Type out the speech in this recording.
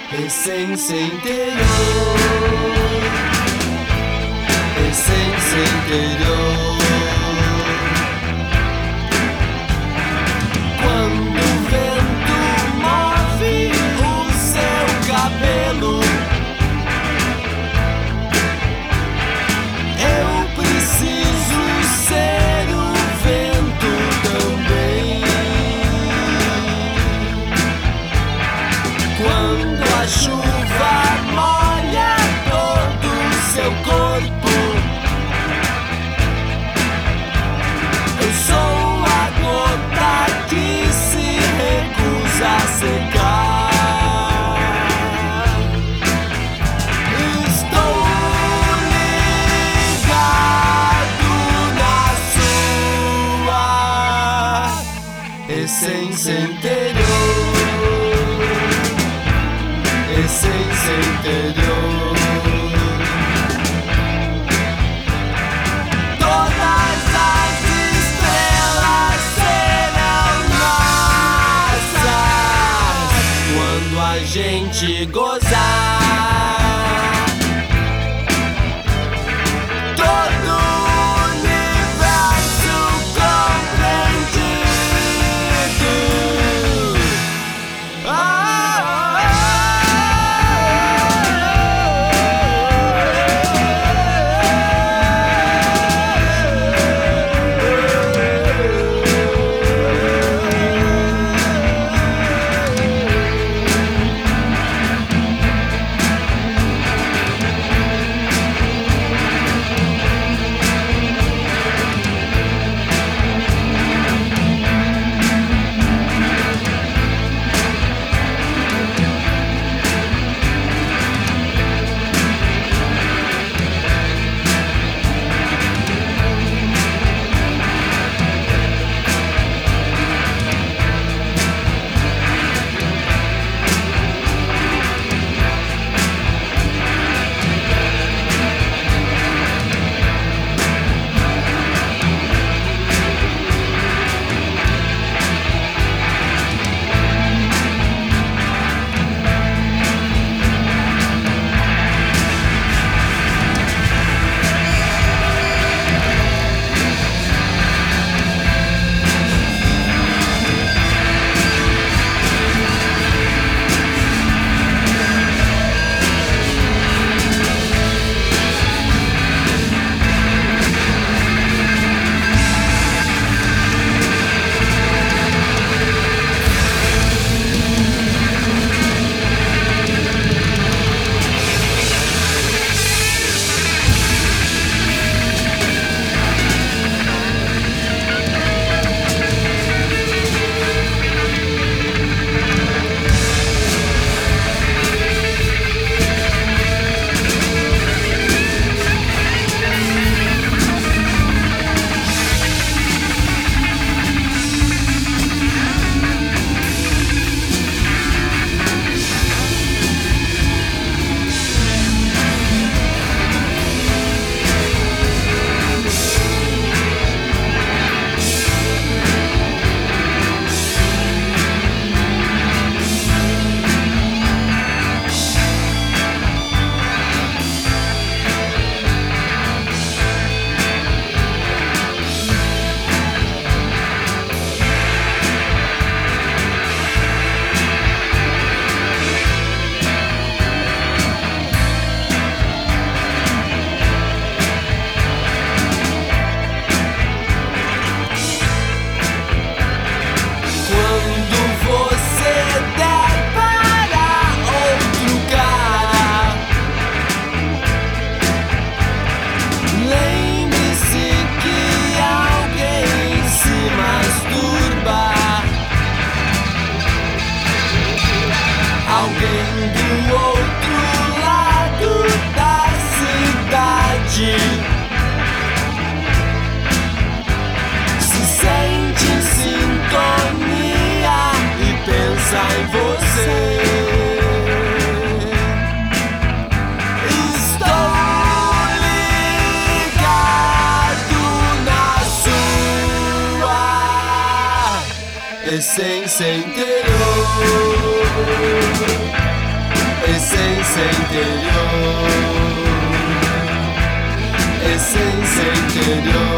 Essência interior, essência interior. Quando o vento move o seu cabelo, eu preciso ser o vento também. Quando a chuva molha todo o seu corpo, eu sou a gota que se recusa a secar. Estou ligado na sua essência interior, essência interior. Todas as estrelas serão nossas quando a gente gozar. Todo o universo compreendido. Alguém do outro lado da cidade se sente em sintonia e pensa em você. Estou ligado na sua essência interior. Essência interior, essência interior.